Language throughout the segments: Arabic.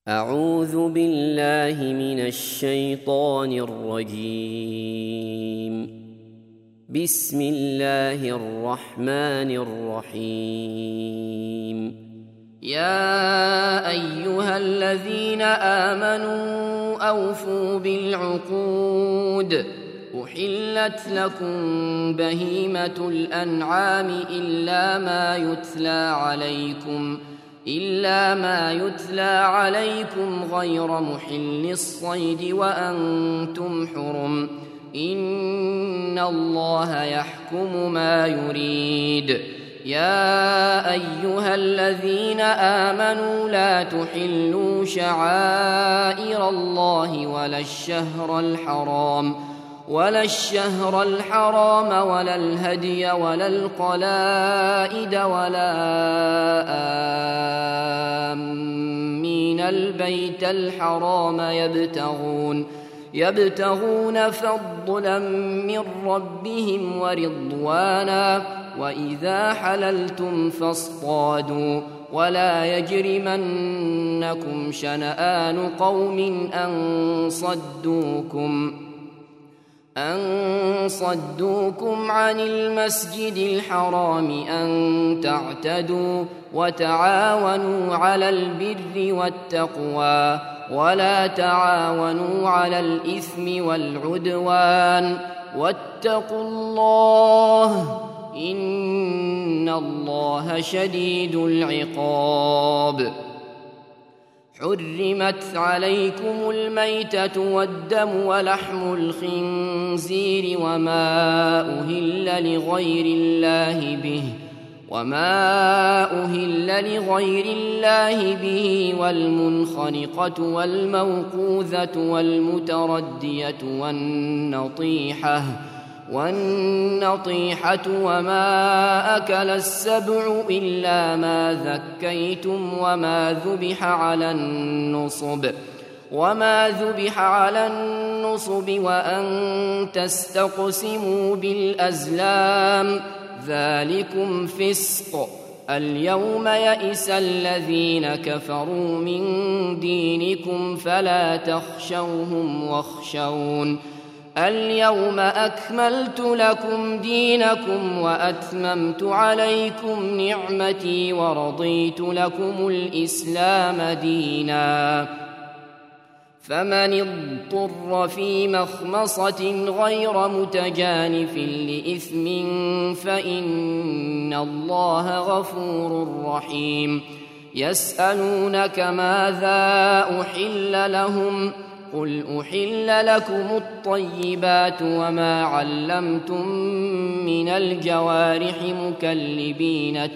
أعوذ بالله من الشيطان الرجيم. بسم الله الرحمن الرحيم. يا أيها الذين آمنوا أوفوا بالعقود. أحلت لكم بهيمة الأنعام إلا ما يتلى عليكم غير محل الصيد وأنتم حرم. إن الله يحكم ما يريد. يا أيها الذين آمنوا لا تحلوا شعائر الله ولا الشهر الحرام ولا الهدي ولا القلائد ولا آمين البيت الحرام يبتغون فضلا من ربهم ورضوانا. وإذا حللتم فاصطادوا ولا يجرمنكم شنآن قوم أن صدوكم عن المسجد الحرام أن تعتدوا. وتعاونوا على البر والتقوى ولا تعاونوا على الإثم والعدوان. واتقوا الله إن الله شديد العقاب. حرمت عليكم الميتة والدم ولحم الخنزير وما أهل لغير الله به والمنخنقة والموقوذة والمتردية والنطيحة وما أكل السبع إلا ما ذكيتم وما ذبح على النصب وأن تستقسموا بالأزلام ذلكم فسق. اليوم يئس الذين كفروا من دينكم فلا تخشوهم واخشون. اليوم أكملت لكم دينكم وأتممت عليكم نعمتي ورضيت لكم الإسلام دينا. فمن اضطر في مخمصة غير متجانف لإثم فإن الله غفور رحيم. يسألونك ماذا أحل لهم قل أحل لكم الطيبات وما علمتم من الجوارح مكلبين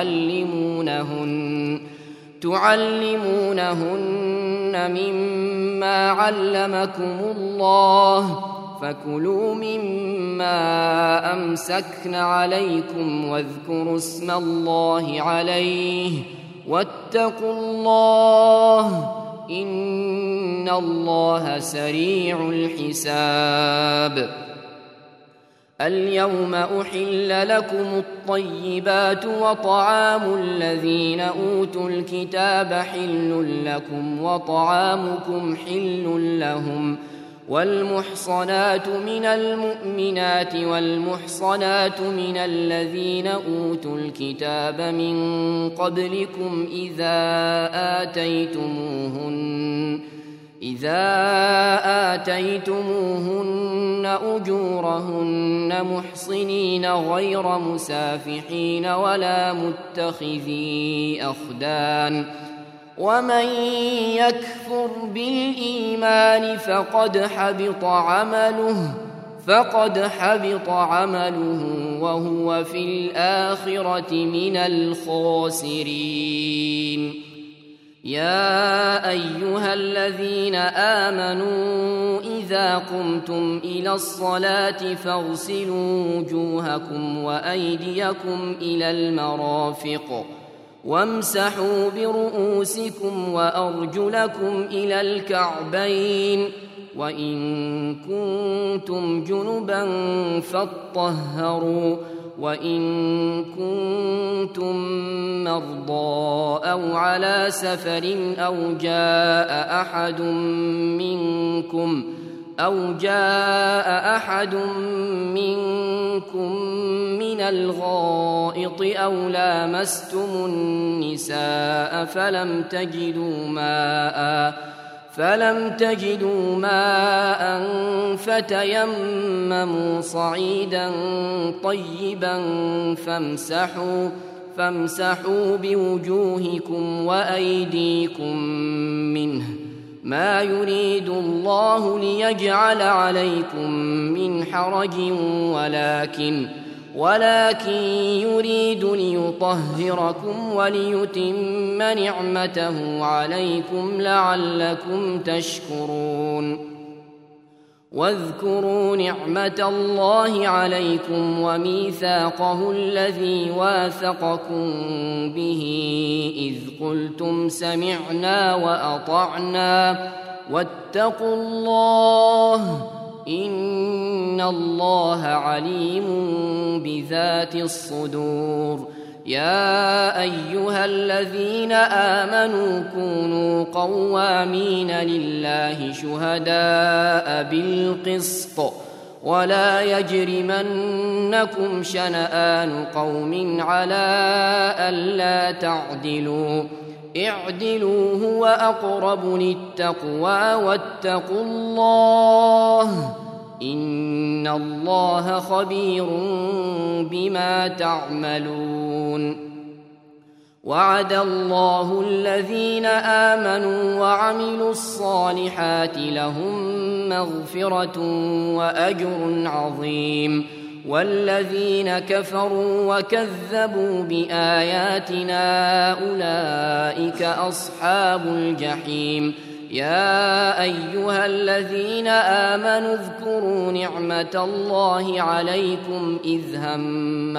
تعلمونهن مما علمكم الله فكلوا مما أمسكن عليكم واذكروا اسم الله عليه واتقوا الله إن الله سريع الحساب. اليوم أحل لكم الطيبات وطعام الذين أوتوا الكتاب حل لكم وطعامكم حل لهم. والمحصنات من المؤمنات والمحصنات من الذين أوتوا الكتاب من قبلكم إذا آتيتموهن أجورهن محصنين غير مسافحين ولا متخذي أخدان. ومن يكفر بالإيمان فقد حبط عمله وهو في الآخرة من الخاسرين. يا أيها الذين آمنوا إذا قمتم إلى الصلاة فاغسلوا وجوهكم وأيديكم إلى المرافق وامسحوا برؤوسكم وأرجلكم إلى الكعبين. وإن كنتم جنبا فاطهروا وإن كنتم مرضى أو على سفر أو جاء أحد منكم من الغائط أو لامستم النساء فلم تجدوا ماء فتيمموا صعيدا طيبا فامسحوا بوجوهكم وأيديكم منه، ما يريد الله ليجعل عليكم من حرج ولكن يريد ليطهركم وليتم نعمته عليكم لعلكم تشكرون. واذكروا نعمة الله عليكم وميثاقه الذي واثقكم به إذ قلتم سمعنا وأطعنا واتقوا الله إن الله عليم بذات الصدور. يا أيها الذين آمنوا كونوا قوامين لله شهداء بالقسط ولا يجرمنكم شنآن قوم على ألا تعدلوا اعدلوا هو أقرب للتقوى واتقوا الله إن الله خبير بما تعملون. وعد الله الذين آمنوا وعملوا الصالحات لهم مغفرة وأجر عظيم، والذين كفروا وكذبوا بآياتنا أولئك أصحاب الجحيم. يا أيها الذين آمنوا اذكروا نعمة الله عليكم إذ هم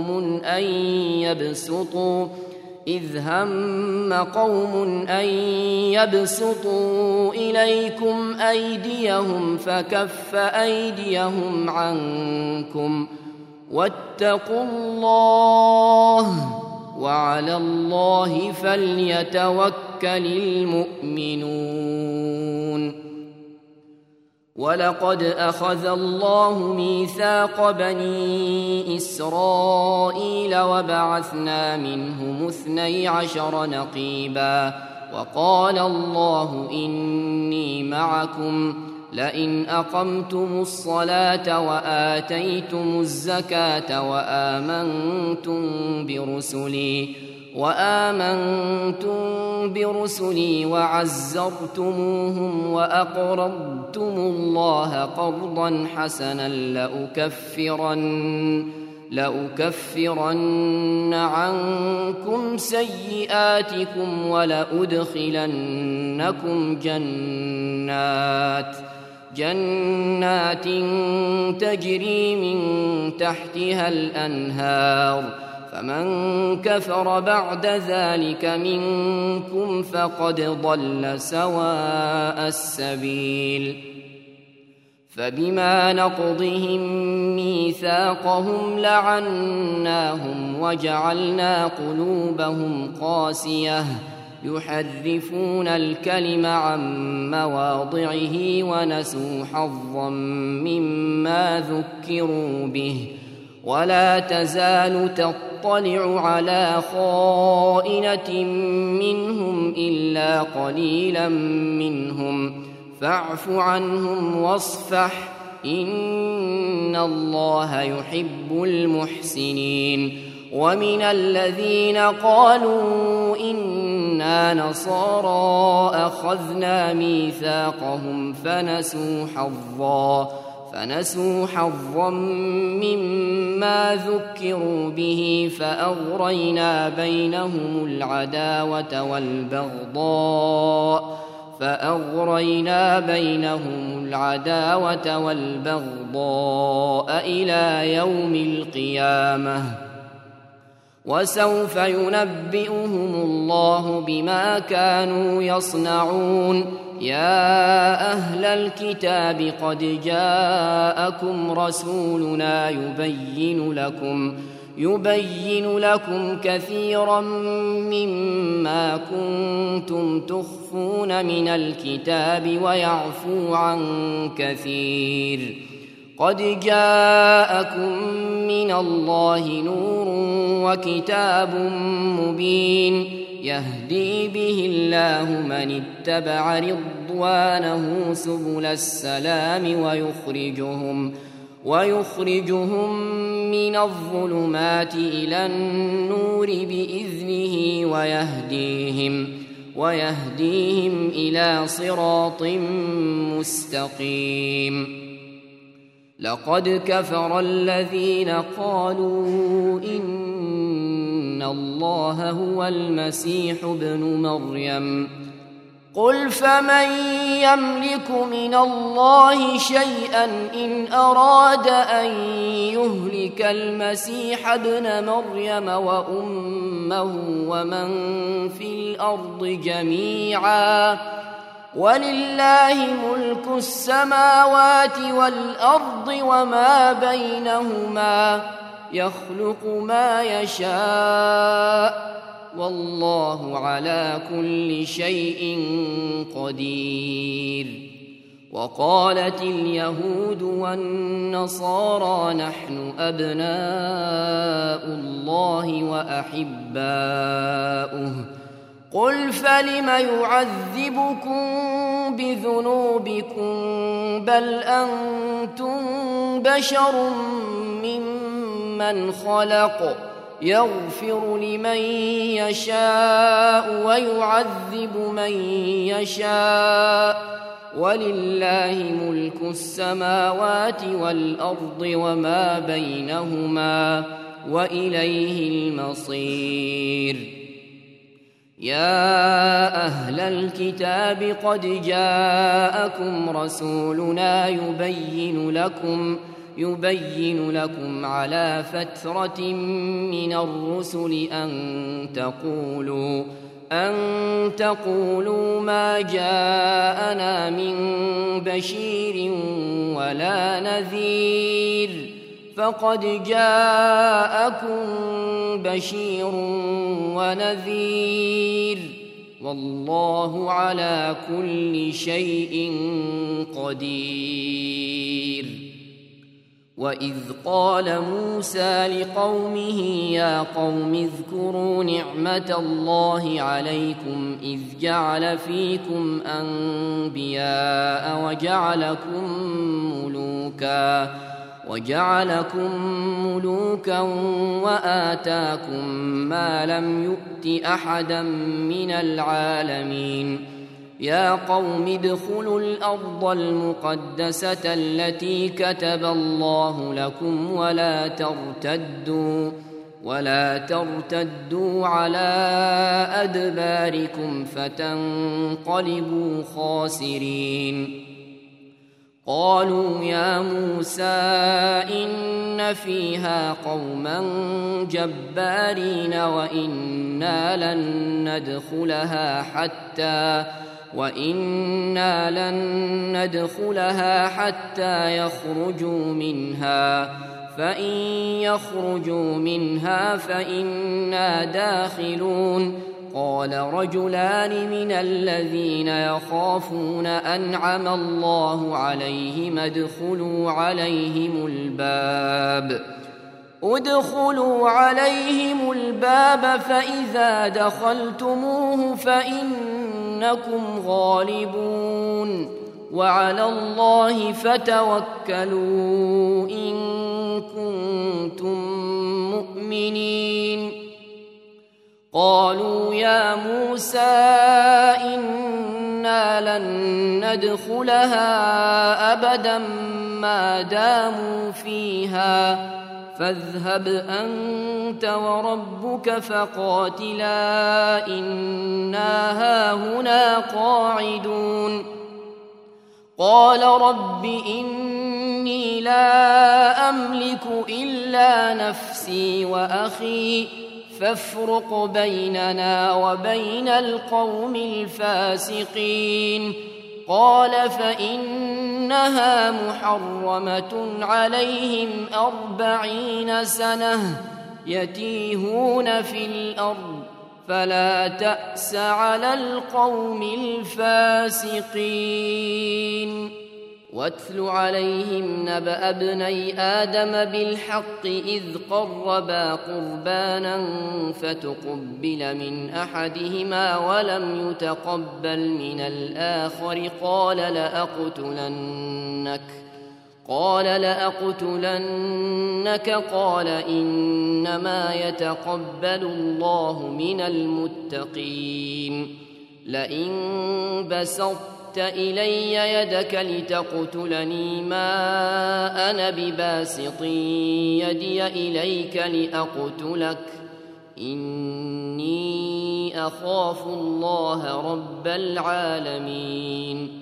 قوم أن يبسطوا إليكم أيديهم فكف أيديهم عنكم واتقوا الله وعلى الله فليتوكل المؤمنون. ولقد أخذ الله ميثاق بني إسرائيل وبعثنا منهم 12 نقيبا وقال الله إني معكم لئن أقمتم الصلاة وآتيتم الزكاة وآمنتم برسلي وعزرتموهم وأقرضتم الله قرضا حسنا لأكفرن عنكم سيئاتكم ولأدخلنكم جنات تجري من تحتها الأنهار، فمن كفر بعد ذلك منكم فقد ضل سواء السبيل. فبما نقضهم ميثاقهم لعناهم وجعلنا قلوبهم قاسية يحرفون الكلم عن مواضعه ونسوا حظا مما ذكروا به، ولا تزال تطلع على خائنة منهم إلا قليلا منهم، فاعف عنهم واصفح إن الله يحب المحسنين. ومن الذين قالوا إنا نصارى أخذنا ميثاقهم فنسوا حظا مما ذكروا به فأغرينا بينهم العداوة والبغضاء إلى يوم القيامة. وسوف ينبئهم الله بما كانوا يصنعون. يا أهل الكتاب قد جاءكم رسولنا يبين لكم كثيرا مما كنتم تخفون من الكتاب ويعفو عن كثير. قد جاءكم من الله نور وكتاب مبين يهدي به الله من اتبع رضوانه سبل السلام ويخرجهم من الظلمات إلى النور بإذنه ويهديهم إلى صراط مستقيم. لقد كفر الذين قالوا إن الله هو المسيح ابن مريم. قل فمن يملك من الله شيئا إن أراد أن يهلك المسيح ابن مريم وأمه ومن في الأرض جميعا ولله ملك السماوات والأرض وما بينهما يخلق ما يشاء والله على كل شيء قدير. وقالت اليهود والنصارى نحن أبناء الله وأحباؤه. قل فلم يعذبكم بذنوبكم بل أنتم بشر ممن خلق يغفر لمن يشاء ويعذب من يشاء ولله ملك السماوات والأرض وما بينهما وإليه المصير. يا أهل الكتاب قد جاءكم رسولنا يبين لكم على فترة من الرسل أن تقولوا ما جاءنا من بشير ولا نذير فقد جاءكم بشير ونذير والله على كل شيء قدير. وإذ قال موسى لقومه يا قوم اذكروا نعمة الله عليكم إذ جعل فيكم أنبياء وجعلكم ملوكا وآتاكم ما لم يؤت أحدا من العالمين. يا قوم ادخلوا الأرض المقدسة التي كتب الله لكم ولا ترتدوا على أدباركم فتنقلبوا خاسرين. قالوا يا موسى إن فيها قوما جبارين وإنا لن ندخلها حتى يخرجوا منها فإن يخرجوا منها فإنا داخلون. قال رجلان من الذين يخافون أنعم الله عليهم ادخلوا عليهم الباب فإذا دخلتموه فإنكم غالبون وعلى الله فتوكلوا إن كنتم مؤمنين. قالوا يا موسى إنا لن ندخلها أبدا ما داموا فيها فاذهب أنت وربك فقاتلا إنا هاهنا قاعدون. قال رب إني لا أملك إلا نفسي وأخي فافرق بيننا وبين القوم الفاسقين. قال فإنها محرمة عليهم 40 سنة يتيهون في الأرض فلا تأس على القوم الفاسقين. واتل عليهم نبأ ابني آدم بالحق إذ قربا قربانا فتقبل من أحدهما ولم يتقبل من الآخر قال لأقتلنك قال إنما يتقبل الله من المتقين. لئن بسطت إلي يدك لتقتلني ما أنا بباسط يدي إليك لأقتلك إني أخاف الله رب العالمين.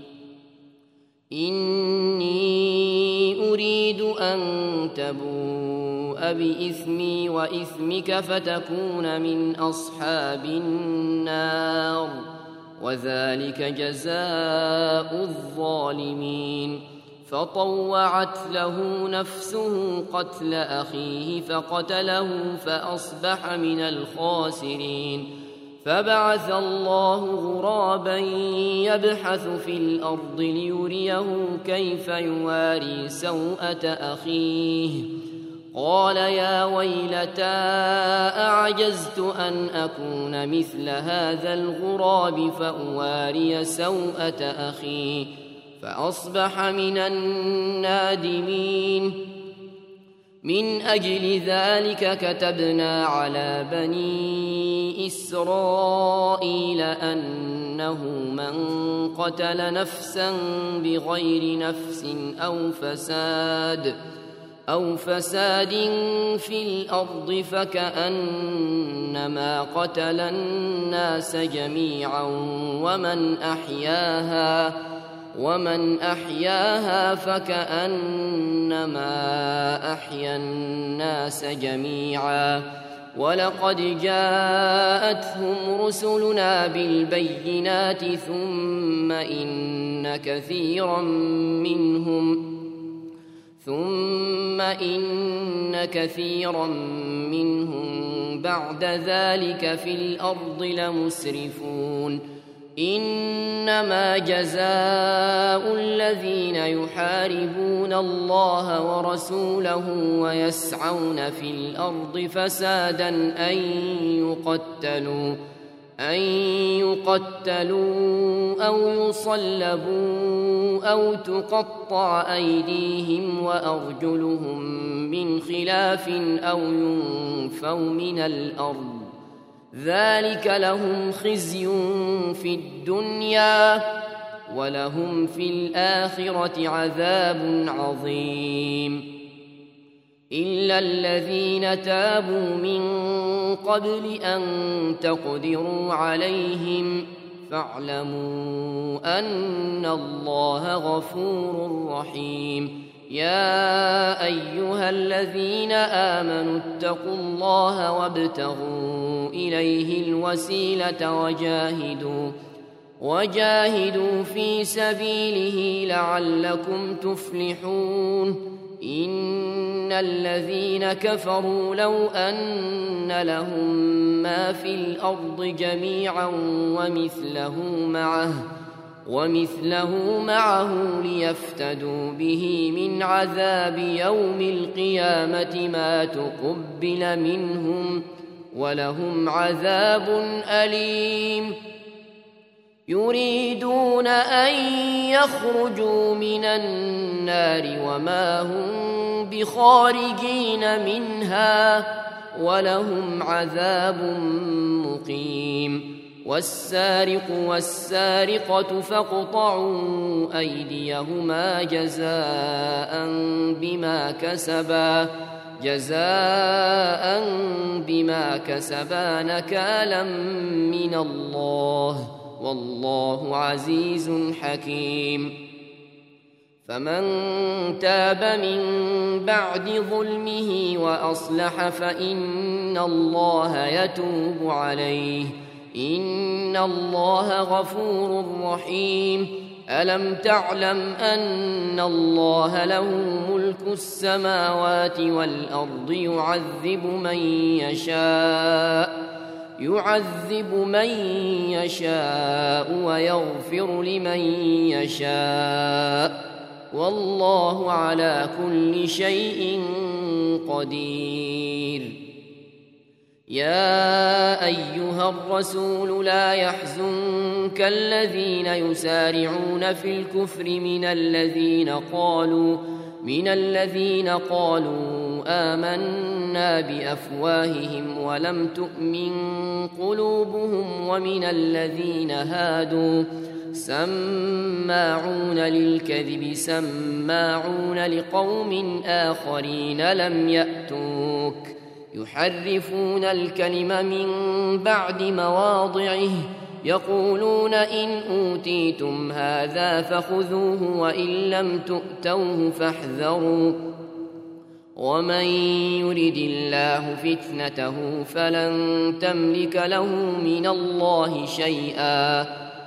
إني أريد أن تبوء بإثمي وإثمك فتكون من أصحاب النار وذلك جزاء الظالمين. فطوعت له نفسه قتل أخيه فقتله فأصبح من الخاسرين. فبعث الله غرابا يبحث في الأرض ليريه كيف يواري سوءة أخيه. قال يا ويلتى أعجزت أن أكون مثل هذا الغراب فأواري سوءة أخي فأصبح من النادمين. من أجل ذلك كتبنا على بني إسرائيل أنه من قتل نفسا بغير نفس أو فساد في الأرض فكأنما قتل الناس جميعا ومن أحياها فكأنما أحيا الناس جميعا. ولقد جاءتهم رسلنا بالبينات ثم إن كثيرا منهم بعد ذلك في الأرض لمسرفون. إنما جزاء الذين يحاربون الله ورسوله ويسعون في الأرض فسادا أن يقتلوا أو يصلبوا أو تقطع أيديهم وأرجلهم من خلاف أو ينفوا من الأرض. ذلك لهم خزي في الدنيا ولهم في الآخرة عذاب عظيم. إلا الذين تابوا من قبل أن تقدروا عليهم فاعلموا أن الله غفور رحيم. يا أيها الذين آمنوا اتقوا الله وابتغوا إليه الوسيلة وجاهدوا في سبيله لعلكم تفلحون. إن الذين كفروا لو أن لهم ما في الأرض جميعا ومثله معه ليفتدوا به من عذاب يوم القيامة ما تقبل منهم ولهم عذاب أليم. يريدون أن يخرجوا من النار وما هم بخارجين منها ولهم عذاب مقيم. والسارق والسارقة فاقطعوا أيديهما جزاء بما كسبا نكالا من الله والله عزيز حكيم. فمن تاب من بعد ظلمه وأصلح فإن فإن الله يتوب عليه، إن الله غفور رحيم. ألم تعلم أن الله له ملك السماوات والأرض يعذب من يشاء ويغفر لمن يشاء، والله على كل شيء قدير. يا أيها الرسول لا يحزنك الذين يسارعون في الكفر من الذين قالوا آمنا بأفواههم ولم تؤمن قلوبهم، ومن الذين هادوا سماعون للكذب سماعون لقوم آخرين لم يأتوك، يحرفون الكلم من بعد مواضعه، يقولون إن أوتيتم هذا فخذوه وإن لم تؤتوه فاحذروا، ومن يرد الله فتنته فلن تملك له من الله شيئا.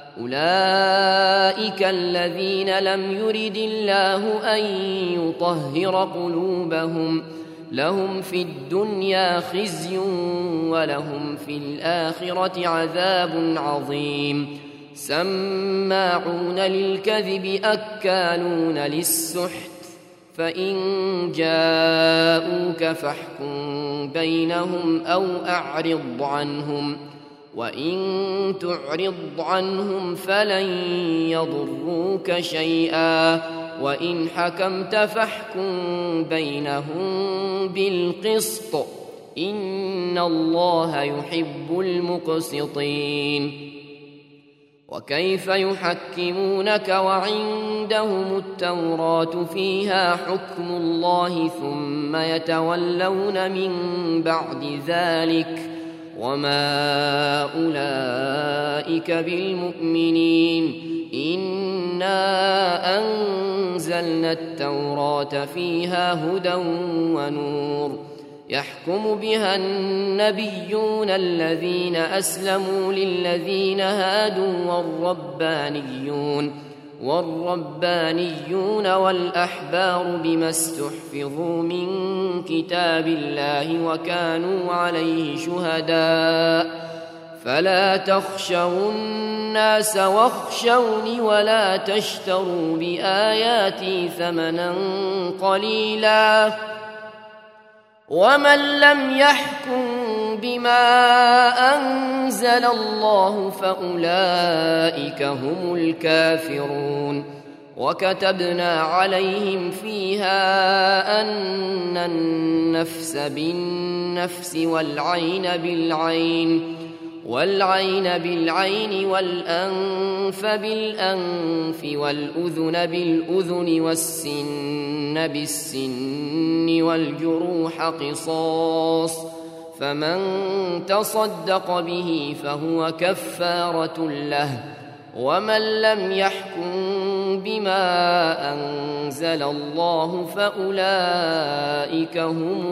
أولئك الذين لم يرد الله أن يطهر قلوبهم، لهم في الدنيا خزي ولهم في الآخرة عذاب عظيم. سماعون للكذب أكالون للسحت، فإن جاءوك فاحكم بينهم أو أعرض عنهم، وإن تعرض عنهم فلن يضروك شيئا، وإن حكمت فاحكم بينهم بالقسط، إن الله يحب المقسطين. وكيف يحكمونك وعندهم التوراة فيها حكم الله ثم يتولون من بعد ذلك، وما أولئك بالمؤمنين. إنا أنزلنا التوراة فيها هدى ونور، يحكم بها النبيون الذين أسلموا للذين هادوا والربانيون والأحبار بما استحفظوا من كتاب الله وكانوا عليه شهداء، فلا تخشوا الناس واخشوني ولا تشتروا بآياتي ثمنا قليلا، ومن لم يحكم بما أنزل الله فأولئك هم الكافرون. وكتبنا عليهم فيها أن النفس بالنفس والعين بالعين والأنف بالأنف والأذن بالأذن والسن بالسن والجروح قصاص، فمن تصدق به فهو كفارة له، ومن لم يحكم بما أنزل الله فأولئك هم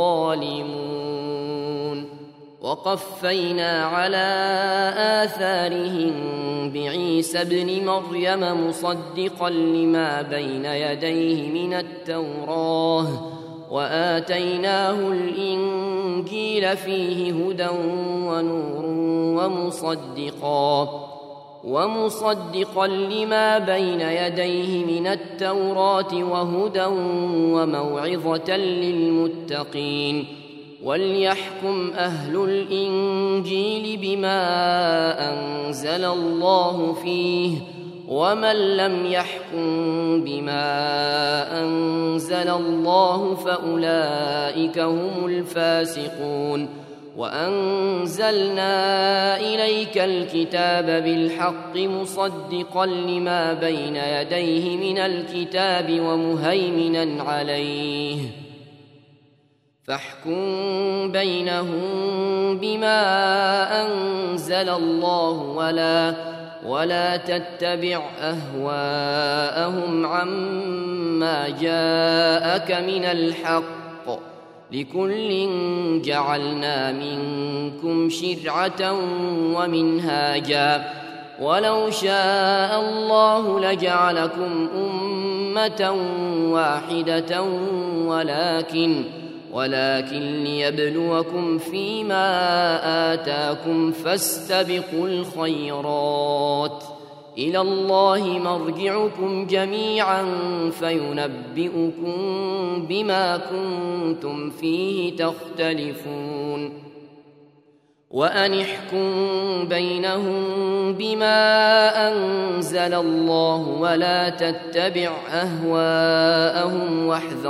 الظالمون. وقفينا على آثارهم بعيسى ابن مريم مصدقا لما بين يديه من التوراة، وآتيناه الإنجيل فيه هدى ونور ومصدقا لما بين يديه من التوراة وهدى وموعظة للمتقين. وليحكم أهل الإنجيل بما أنزل الله فيه، ومن لم يحكم بما أنزل الله فأولئك هم الفاسقون. وأنزلنا إليك الكتاب بالحق مصدقا لما بين يديه من الكتاب ومهيمنا عليه، فاحكم بينهم بما أنزل الله ولا تتبع أهواءهم عما جاءك من الحق، لكل جعلنا منكم شرعة ومنهاجا ولو شاء الله لجعلكم أمة واحدة ولكن ليبلوكم فيما آتاكم فاستبقوا الخيرات إلى الله مرجعكم جميعا فينبئكم بما كنتم فيه تختلفون وأن احكم بينهم بما أنزل الله ولا تتبع أهواءهم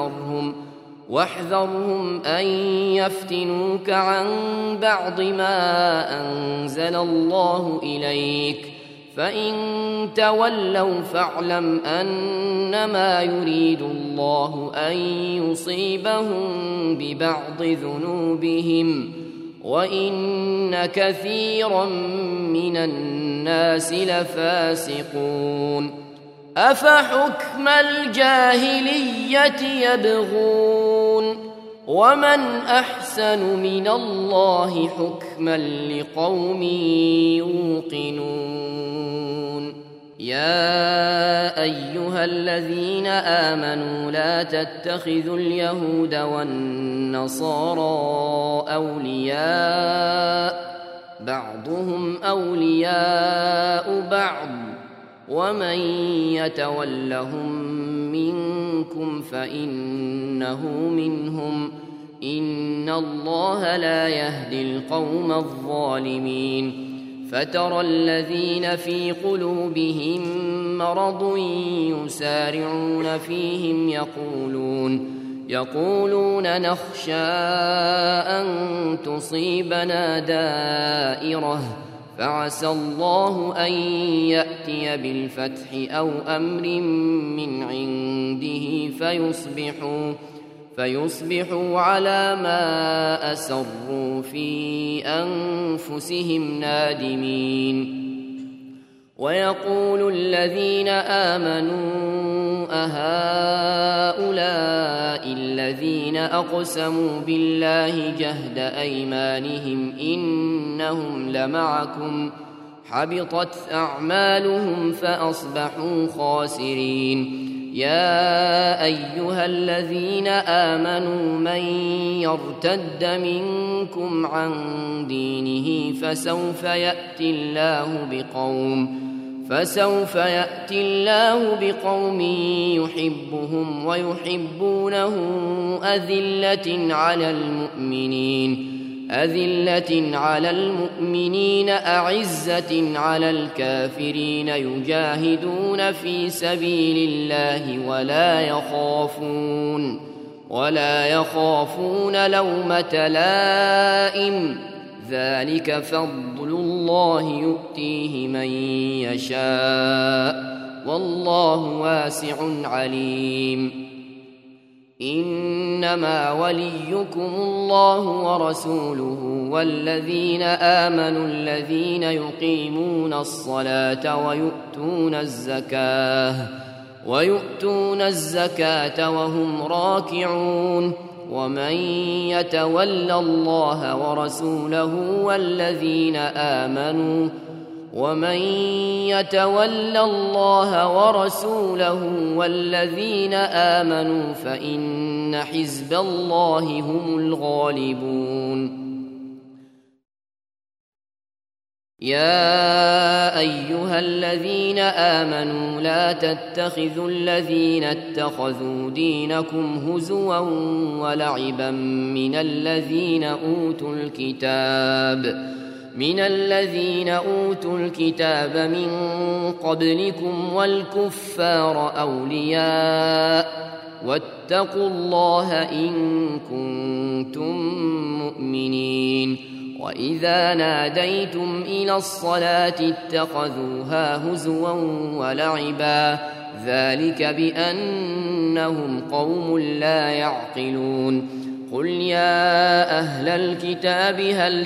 واحذرهم أن يفتنوك عن بعض ما أنزل الله إليك فإن تولوا فاعلم أنما يريد الله أن يصيبهم ببعض ذنوبهم وإن كثيرا من الناس لفاسقون أفحكم الجاهلية يبغون ومن أحسن من الله حكما لقوم يوقنون يا أيها الذين آمنوا لا تتخذوا اليهود والنصارى أولياء بعضهم أولياء بعض ومن يتولهم منكم فإنه منهم إن الله لا يهدي القوم الظالمين فترى الذين في قلوبهم مرض يسارعون فيهم يقولون نخشى أن تصيبنا دائرة فعسى الله أن يأتي بالفتح أو أمر من عنده فيصبحوا على ما أسروا في أنفسهم نادمين ويقول الذين آمنوا أهؤلاء الذين أقسموا بالله جهد أيمانهم إنهم لمعكم حبطت أعمالهم فأصبحوا خاسرين يا أيها الذين آمنوا من يرتد منكم عن دينه فسوف يأتي الله بقوم يحبهم ويحبونه أذلة على المؤمنين أعزة على الكافرين يجاهدون في سبيل الله ولا يخافون لومة لائم ذلك فضل الله يؤتيه من يشاء والله واسع عليم إنما وليكم الله ورسوله والذين آمنوا الذين يقيمون الصلاة ويؤتون الزكاة وهم راكعون ومن يتول الله ورسوله والذين آمنوا فإن حزب الله هم الغالبون يا أيها الذين آمنوا لا تتخذوا الذين اتخذوا دينكم هزوا ولعبا من الذين أوتوا الكتاب من قبلكم والكفار أولياء واتقوا الله إن كنتم مؤمنين وإذا ناديتم إلى الصلاة اتخذوها هزوا ولعبا ذلك بأنهم قوم لا يعقلون قل يا أهل الكتاب هل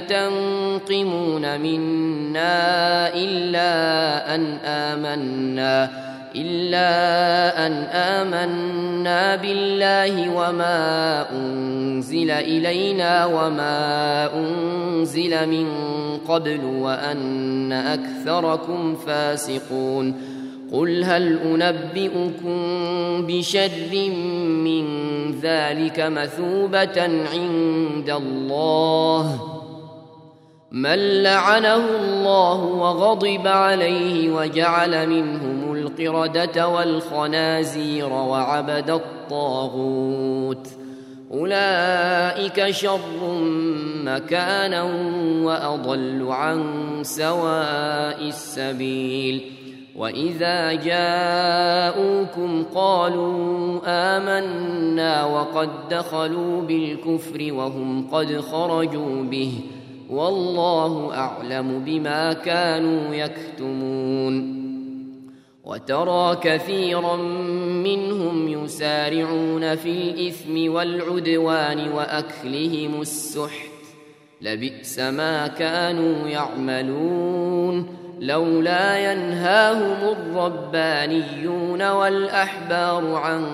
تنقمون منا إلا إلا أن آمنا بالله وما أنزل إلينا وما أنزل من قبل وأن أكثركم فاسقون قل هل أنبئكم بشر من ذلك مثوبة عند الله من لعنه الله وغضب عليه وجعل منهم القردة والخنازير وعبد الطاغوت أولئك شر مكانا وأضل عن سواء السبيل وإذا جاءوكم قالوا آمنا وقد دخلوا بالكفر وهم قد خرجوا به والله أعلم بما كانوا يكتمون وترى كثيرا منهم يسارعون في الإثم والعدوان وأكلهم السحت لبئس ما كانوا يعملون لولا ينهاهم الربانيون والأحبار عن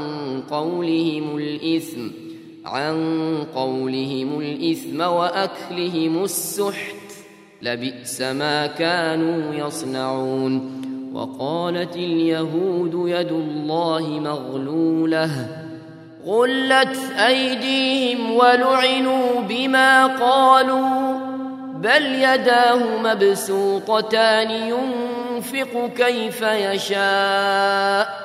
قولهم الإثم وأكلهم السحت لبئس ما كانوا يصنعون وقالت اليهود يد الله مغلولة غلت أيديهم ولعنوا بما قالوا بل يداه مبسوطتان ينفق كيف يشاء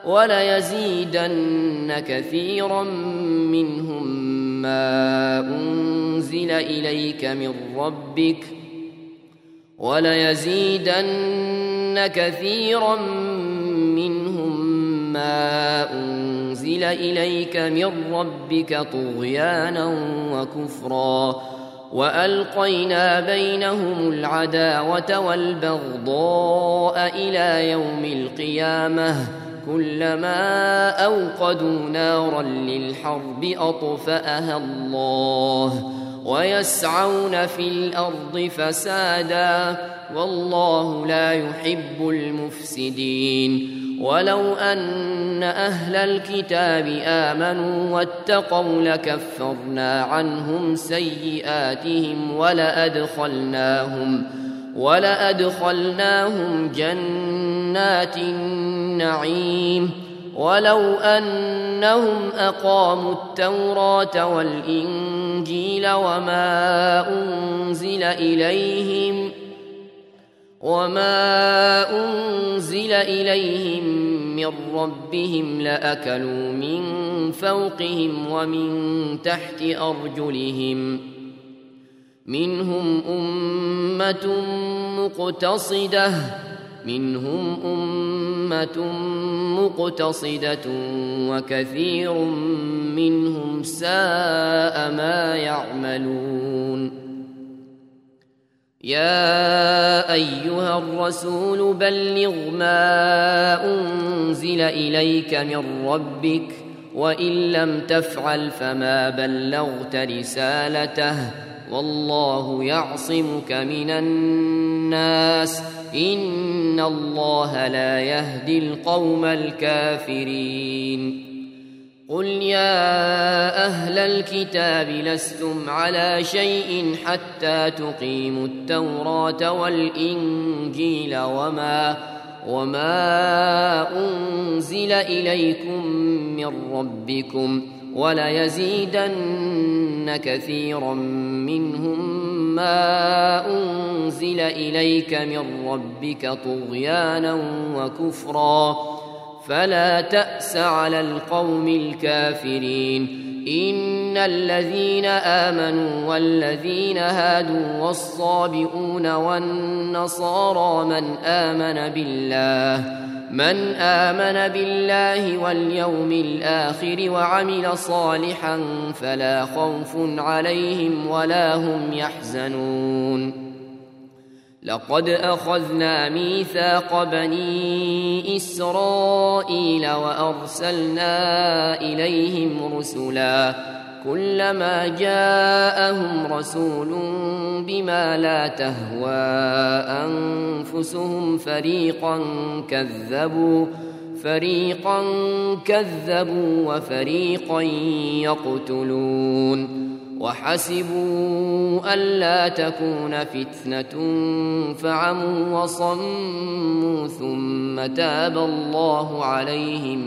وليزيدن كثيرا منهم ما أنزل إليك من ربك طغيانا وكفرا وألقينا بينهم العداوة والبغضاء إلى يوم القيامة كلما أوقدوا نارا للحرب أطفأها الله ويسعون في الأرض فسادا والله لا يحب المفسدين ولو أن أهل الكتاب آمنوا واتقوا لكفرنا عنهم سيئاتهم ولأدخلناهم جنات النعيم ولو أنهم أقاموا التوراة والإنجيل وما أنزل إليهم من ربهم لأكلوا من فوقهم ومن تحت أرجلهم منهم أمة مقتصدة وكثير منهم ساء ما يعملون يا أيها الرسول بلغ ما أنزل إليك من ربك وإن لم تفعل فما بلغت رسالته والله يعصمك من الناس إن الله لا يهدي القوم الكافرين قل يا أهل الكتاب لستم على شيء حتى تقيموا التوراة والإنجيل وما أنزل إليكم من ربكم وليزيدن كثيرا منهم ما أنزل إليك من ربك طغيانا وكفرا فلا تأس على القوم الكافرين إن الذين آمنوا والذين هادوا والصابئون والنصارى من آمن بالله واليوم الآخر وعمل صالحا فلا خوف عليهم ولا هم يحزنون لقد أخذنا ميثاق بني إسرائيل وأرسلنا إليهم رسلا كلما جاءهم رسول بما لا تهوى أنفسهم فريقا كذبوا وفريقا يقتلون وحسبوا ألا تكون فتنة فعموا وصموا ثم تاب الله عليهم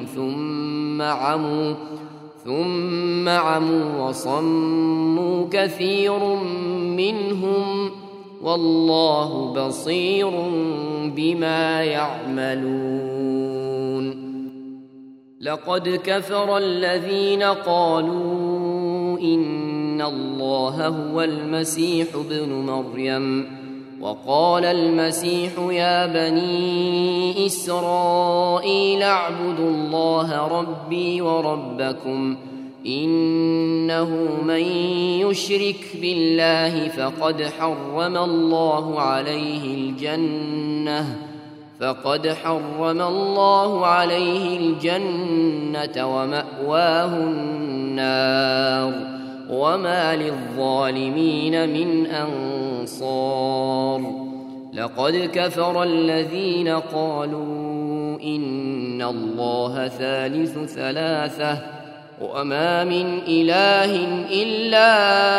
ثم عموا وصموا كثير منهم والله بصير بما يعملون. لقد كفر الذين قالوا إن الله هو المسيح ابن مريم وقال المسيح يا بني إسرائيل اعبدوا الله ربي وربكم إنه من يشرك بالله فقد حرم الله عليه الجنة ومأواه النار وما للظالمين من أنصار. لقد كفر الذين قالوا إن الله ثالث ثلاثة وما من إله إلا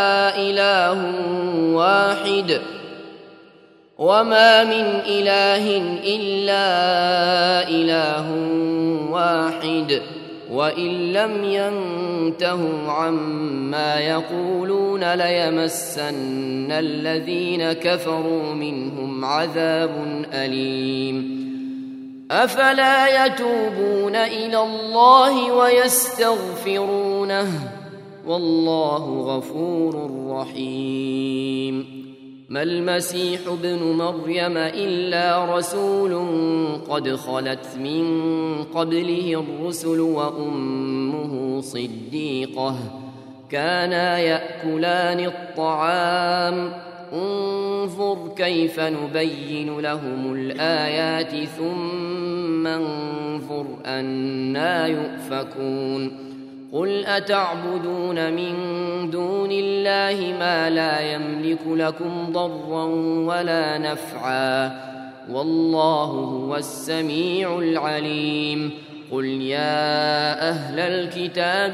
إله واحد وإن لم ينتهوا عما يقولون ليمسن الذين كفروا منهم عذاب أليم. أفلا يتوبون إلى الله ويستغفرونه والله غفور رحيم. ما المسيح ابن مريم إلا رسول قد خلت من قبله الرسل وأمه صديقة كانا يأكلان الطعام انظر كيف نبين لهم الآيات ثم انظر أنا يؤفكون. قل أتعبدون من دون الله ما لا يملك لكم ضرا ولا نفعا والله هو السميع العليم. قل يا أهل الكتاب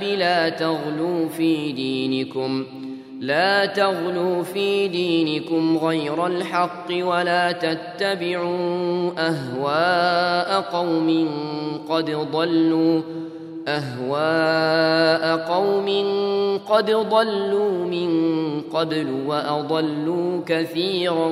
لا تغلوا في دينكم غير الحق ولا تتبعوا أهواء قوم قد ضلوا من قبل وأضلوا كثيرا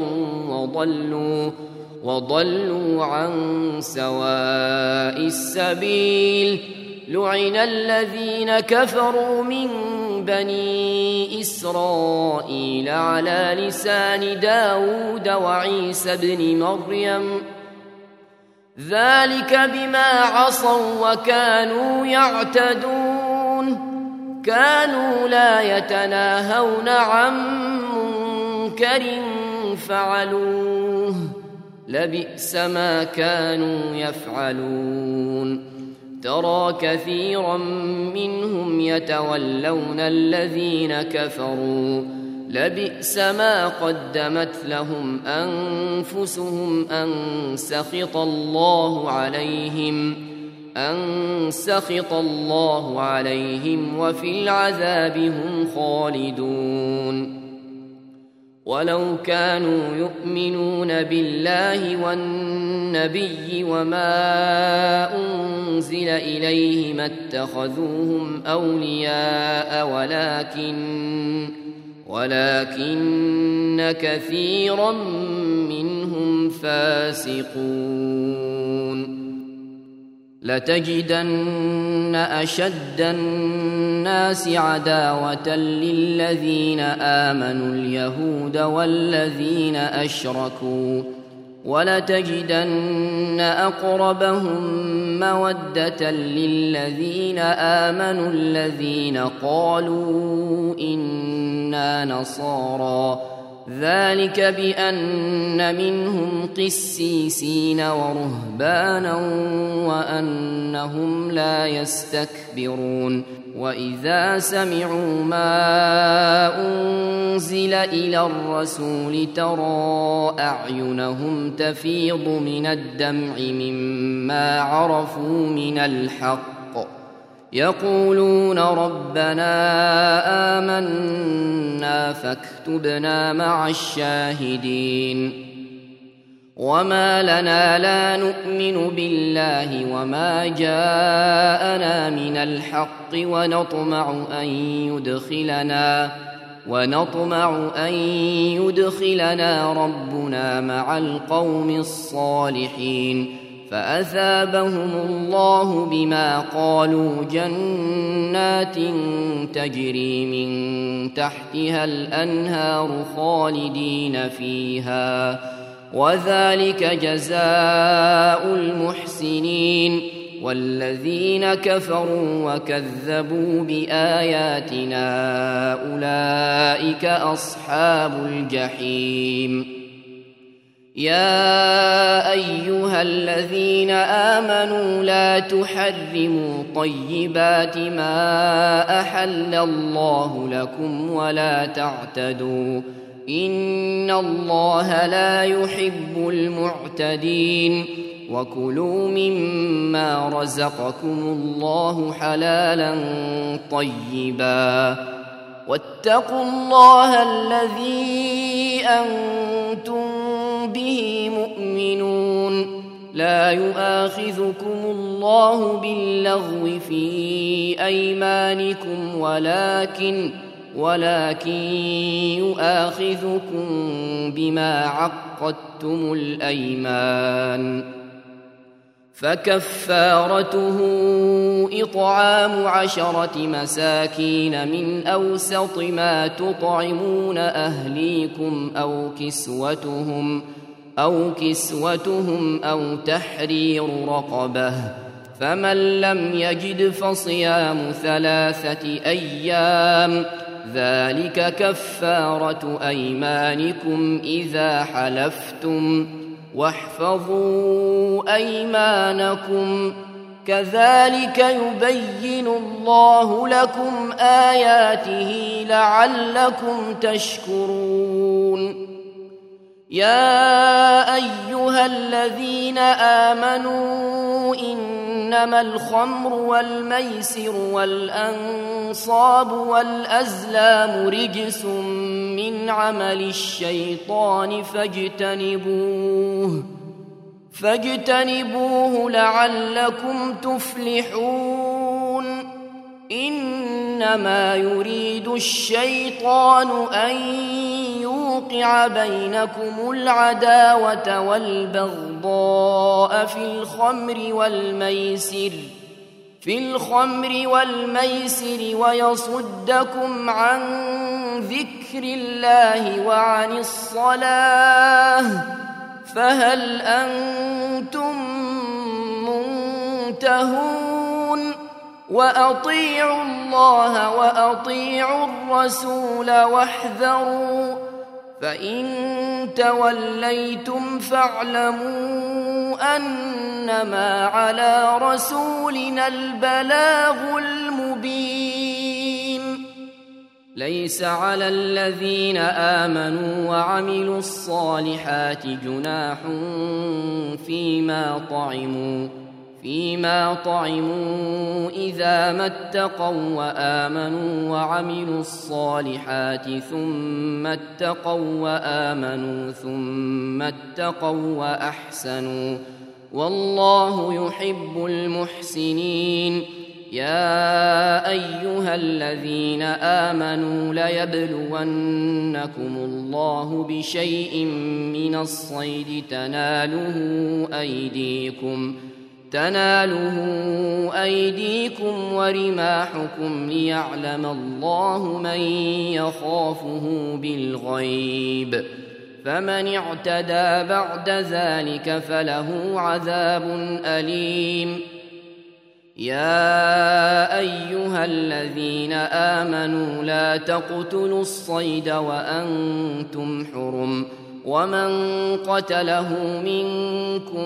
وضلوا عن سواء السبيل. لعن الذين كفروا من بني إسرائيل على لسان داود وعيسى بن مريم ذلك بما عصوا وكانوا يعتدون. كانوا لا يتناهون عن منكر فعلوه لبئس ما كانوا يفعلون. ترى كثيرا منهم يتولون الذين كفروا لبئس ما قدمت لهم أنفسهم أن سخط الله عليهم وفي العذاب هم خالدون. ولو كانوا يؤمنون بالله والنبي وما أنزل إليه ما اتخذوهم أولياء ولكن كثيرا منهم فاسقون. لتجدن أشد الناس عداوة للذين آمنوا اليهود والذين أشركوا ولتجدن أقربهم مودة للذين آمنوا الذين قالوا إنا نصارى ذلك بأن منهم قسيسين ورهبانا وأنهم لا يستكبرون. وإذا سمعوا ما أنزل إلى الرسول ترى أعينهم تفيض من الدمع مما عرفوا من الحق يقولون ربنا آمنا فاكتبنا مع الشاهدين وما لنا لا نؤمن بالله وما جاءنا من الحق ونطمع أن يدخلنا ربنا مع القوم الصالحين فأثابهم الله بما قالوا جنات تجري من تحتها الأنهار خالدين فيها وذلك جزاء المحسنين والذين كفروا وكذبوا بآياتنا أولئك أصحاب الجحيم يا أيها الذين آمنوا لا تحرموا طيبات ما أحل الله لكم ولا تعتدوا إن الله لا يحب المعتدين وكلوا مما رزقكم الله حلالا طيبا واتقوا الله الذي أنتم به مؤمنون لا يؤاخذكم الله باللغو في أيمانكم ولكن يؤاخذكم بما عقدتم الأيمان فكفارته إطعام 10 مساكين من أوسط ما تطعمون أهليكم أو كسوتهم أو تحرير رقبة فمن لم يجد فصيام 3 أيام ذلك كفارة أيمانكم إذا حلفتم واحفظوا أيمانكم كذلك يبين الله لكم آياته لعلكم تشكرون يا أيها الذين آمنوا إنما الخمر والميسر والأنصاب والأزلام رجس من عمل الشيطان فاجتنبوه لعلكم تفلحون إنما يريد الشيطان أن يوقع بينكم العداوة والبغضاء في الخمر والميسر ويصدكم عن ذكر الله وعن الصلاة فهل أنتم منتهون وأطيعوا الله وأطيعوا الرسول واحذروا فإن توليتم فاعلموا أنما على رسولنا البلاغ المبين ليس على الذين آمنوا وعملوا الصالحات جناح فيما طعموا إذا ما اتقوا وآمنوا وعملوا الصالحات ثم اتقوا وآمنوا ثم اتقوا وأحسنوا والله يحب المحسنين يا أيها الذين آمنوا ليبلونكم الله بشيء من الصيد تناله أيديكم ورماحكم ليعلم الله من يخافه بالغيب فمن اعتدى بعد ذلك فله عذاب أليم يا أيها الذين آمنوا لا تقتلوا الصيد وأنتم حرم ومن قتله منكم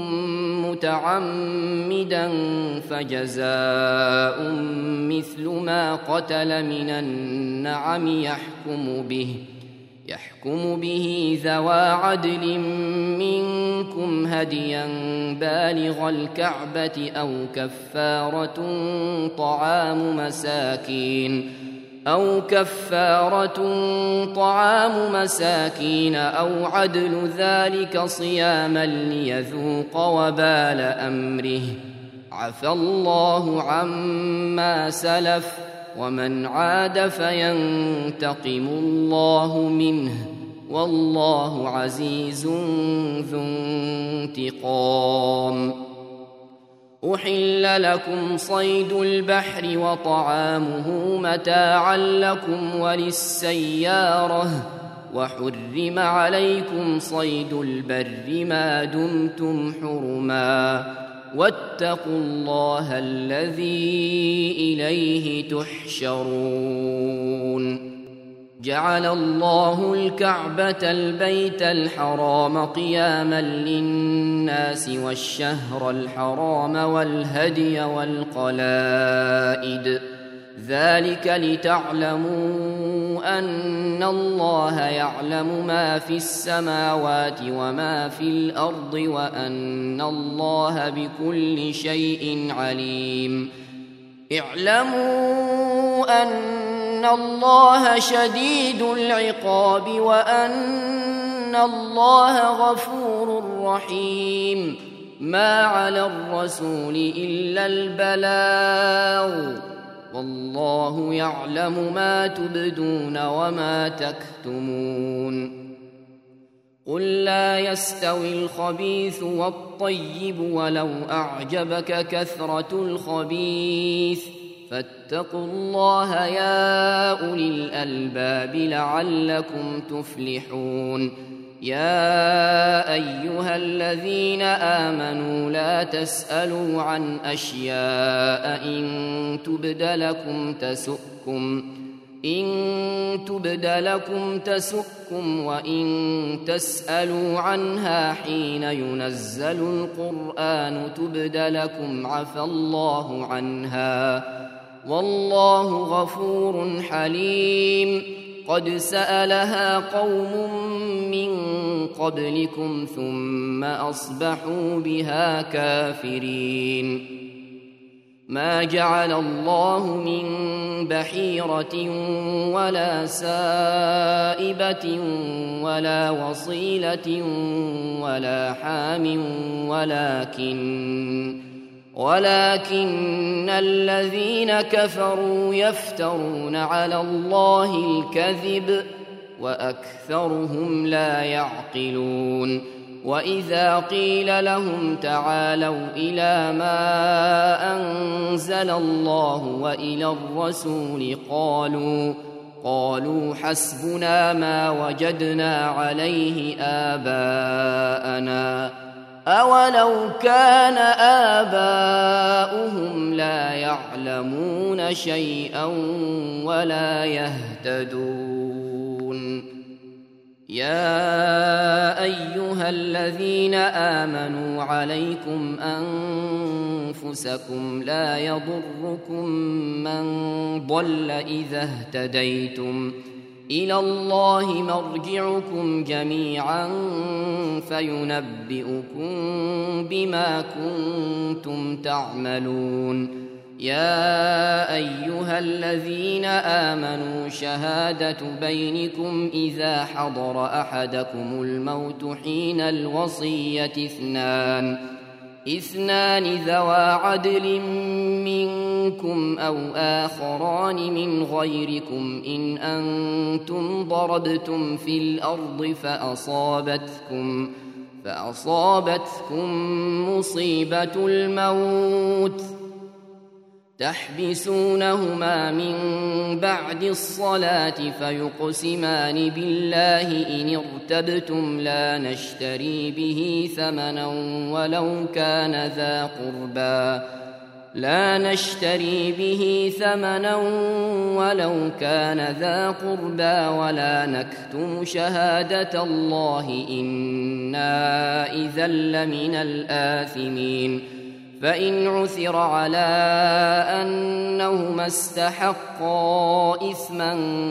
متعمدا فجزاء مثل ما قتل من النعم يحكم به ذوى عدل منكم هديا بالغ الكعبة أو كفارة طعام مساكين أو عدل ذلك صياما ليذوق وبال أمره. عفى الله عما سلف ومن عاد فينتقم الله منه والله عزيز ذو انتقام. أحل لكم صيد البحر وطعامه متاعا لكم وللسيارة وحرم عليكم صيد البر ما دمتم حرما واتقوا الله الذي إليه تحشرون. جعل الله الكعبة البيت الحرام قياما للناس والشهر الحرام والهدي والقلائد ذلك لتعلموا أن الله يعلم ما في السماوات وما في الأرض وأن الله بكل شيء عليم. اعلموا أن الله شديد العقاب وأن الله غفور رحيم. ما على الرسول إلا البلاغ والله يعلم ما تبدون وما تكتمون. قل لا يستوي الخبيث والطيب ولو أعجبك كثرة الخبيث فاتقوا الله يا أولي الألباب لعلكم تفلحون. يا أيها الذين آمنوا لا تسألوا عن أشياء إن تبد لكم تسؤكم وإن تسألوا عنها حين ينزل القرآن تبد لكم عفى الله عنها والله غفور حليم. قد سألها قوم من قبلكم ثم أصبحوا بها كافرين. ما جعل الله من بحيرة ولا سائبة ولا وصيلة ولا حام ولكن الذين كفروا يفترون على الله الكذب وأكثرهم لا يعقلون. وإذا قيل لهم تعالوا إلى ما أنزل الله وإلى الرسول قالوا حسبنا ما وجدنا عليه آباءنا أولو كان آباؤهم لا يعلمون شيئا ولا يهتدون. يا أيها الذين آمنوا عليكم أنفسكم لا يضركم من ضل إذا اهتديتم إلى الله مرجعكم جميعا فينبئكم بما كنتم تعملون. يا أيها الذين آمنوا شهادة بينكم إذا حضر أحدكم الموت حين الوصية اثنان ذوى عدل منكم أو آخران من غيركم إن أنتم ضربتم في الأرض فأصابتكم مصيبة الموت تحبسونهما من بعد الصلاة فيقسمان بالله إن ارتبتم لا نشتري به ثمنا ولو كان ذا قربى لا نشتري به ثمنا ولو كان ذا قربى ولا نكتم شهادة الله إنا إذا لمن الآثمين فإن عثر على أنهما استحقا إثما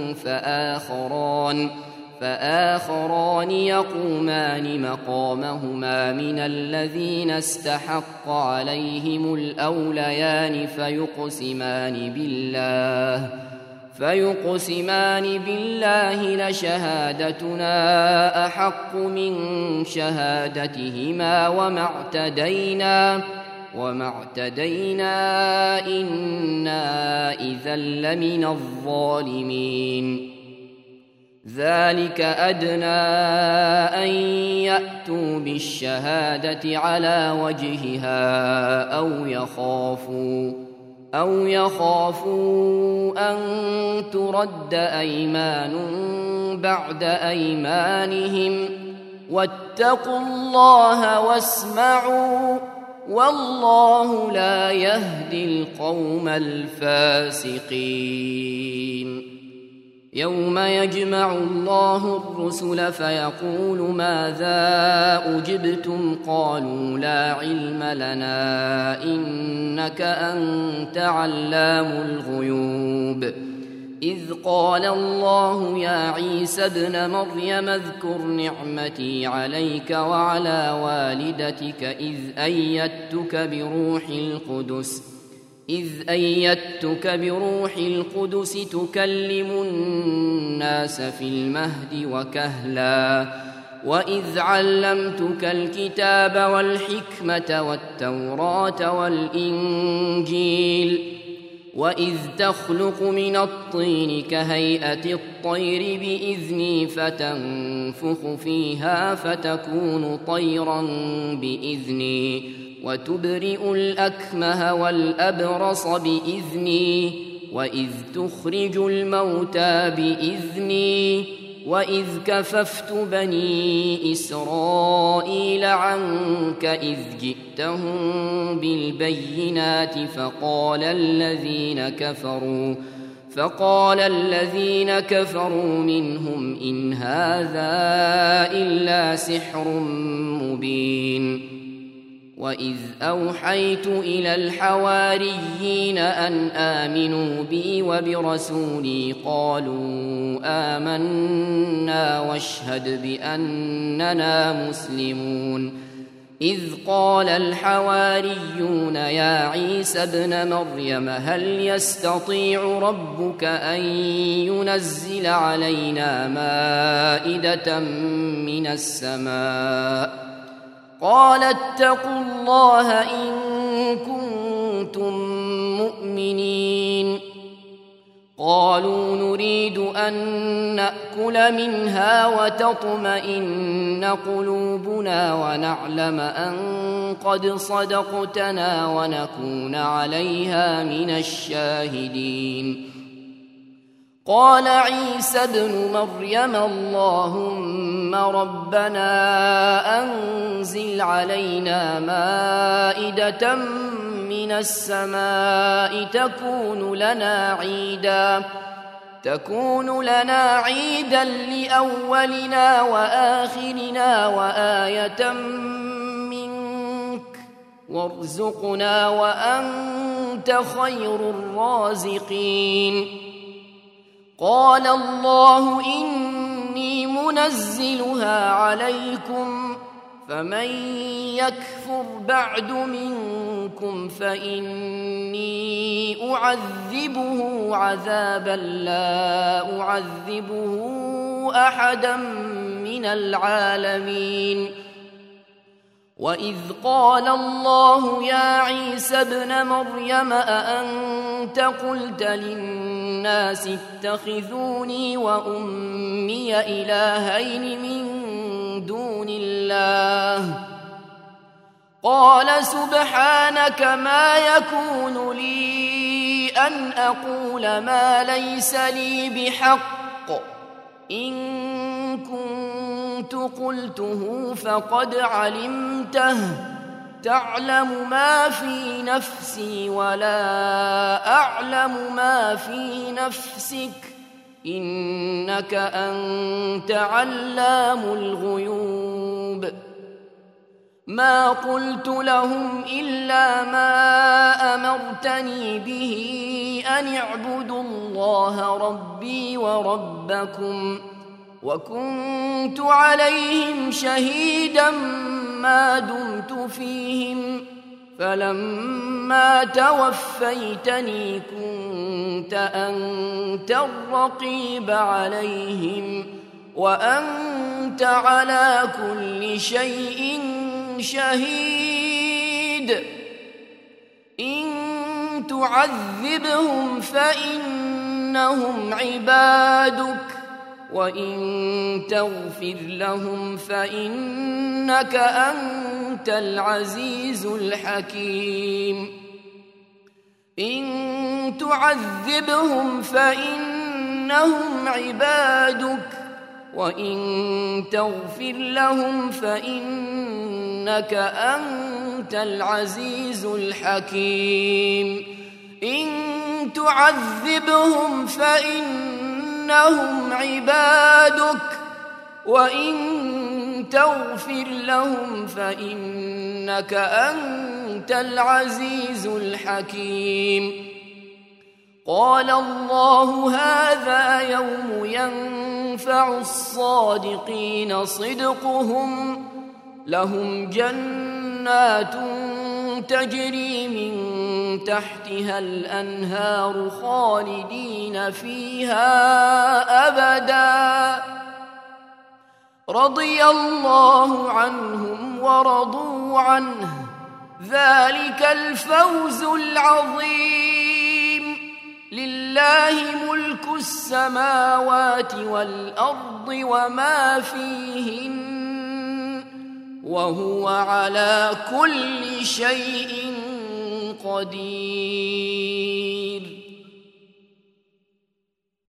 فآخران يقومان مقامهما من الذين استحق عليهم الأوليان فيقسمان بالله لشهادتنا أحق من شهادتهما وما اعتدينا إنا إذا لمن الظالمين ذلك أدنى أن يأتوا بالشهادة على وجهها أو يخافوا أن ترد أيمان بعد أيمانهم واتقوا الله واسمعوا والله لا يهدي القوم الفاسقين يوم يجمع الله الرسل فيقول ماذا أجبتم قالوا لا علم لنا إنك أنت علام الغيوب إذ قال الله يا عيسى ابن مريم اذكر نعمتي عليك وعلى والدتك إذ أيدتك بروح القدس تكلم الناس في المهد وكهلا وإذ علمتك الكتاب والحكمة والتوراة والإنجيل وإذ تخلق من الطين كهيئة الطير بإذني فتنفخ فيها فتكون طيرا بإذني وتبرئ الأكمه والأبرص بإذني وإذ تخرج الموتى بإذني وإذ كففت بني إسرائيل عنك إذ جئتهم بالبينات فقال الذين كفروا منهم إن هذا إلا سحر مبين وإذ أوحيت إلى الحواريين أن آمنوا بي وبرسولي قالوا آمنا واشهد بأننا مسلمون إذ قال الحواريون يا عيسى ابن مريم هل يستطيع ربك أن ينزل علينا مائدة من السماء قال اتقوا الله إن كنتم مؤمنين قالوا نريد أن نأكل منها وتطمئن قلوبنا ونعلم أن قد صدقتنا ونكون عليها من الشاهدين قال عيسى ابن مريم اللهم ربنا أنزل علينا مائدة من السماء تكون لنا عيدا لأولنا وآخرنا وآية منك وارزقنا وأنت خير الرازقين قال الله إني منزلها عليكم فمن يكفر بعد منكم فإني أعذبه عذابا لا أعذبه أحدا من العالمين وإذ قال الله يا عيسى ابن مريم أأنت قلت للناس اتخذوني وأمي إلهين من دون الله قال سبحانك ما يكون لي أن أقول ما ليس لي بحق إن كنت قلته فقد علمته تعلم ما في نفسي ولا أعلم ما في نفسك إنك أنت علام الغيوب ما قلت لهم إلا ما أمرتني به أن اعبدوا الله ربي وربكم وكنت عليهم شهيدا ما دمت فيهم فلما توفيتني كنت أنت الرقيب عليهم وأنت على كل شيء شهيد إن تعذبهم فإنهم عبادك وإن تغفر لهم فإنك أنت العزيز الحكيم إن تعذبهم فإنهم عبادك وإن تغفر لهم فإنك أنت العزيز الحكيم إن تعذبهم فإنهم عبادك وإن تغفر لهم فإنك أنت العزيز الحكيم قال الله هذا يوم ينفع الصادقين صدقهم لهم جنات تجري من تحتها الأنهار خالدين فيها أبدا رضي الله عنهم ورضوا عنه ذلك الفوز العظيم لله ملك السماوات والأرض وما فيهن وهو على كل شيء قدير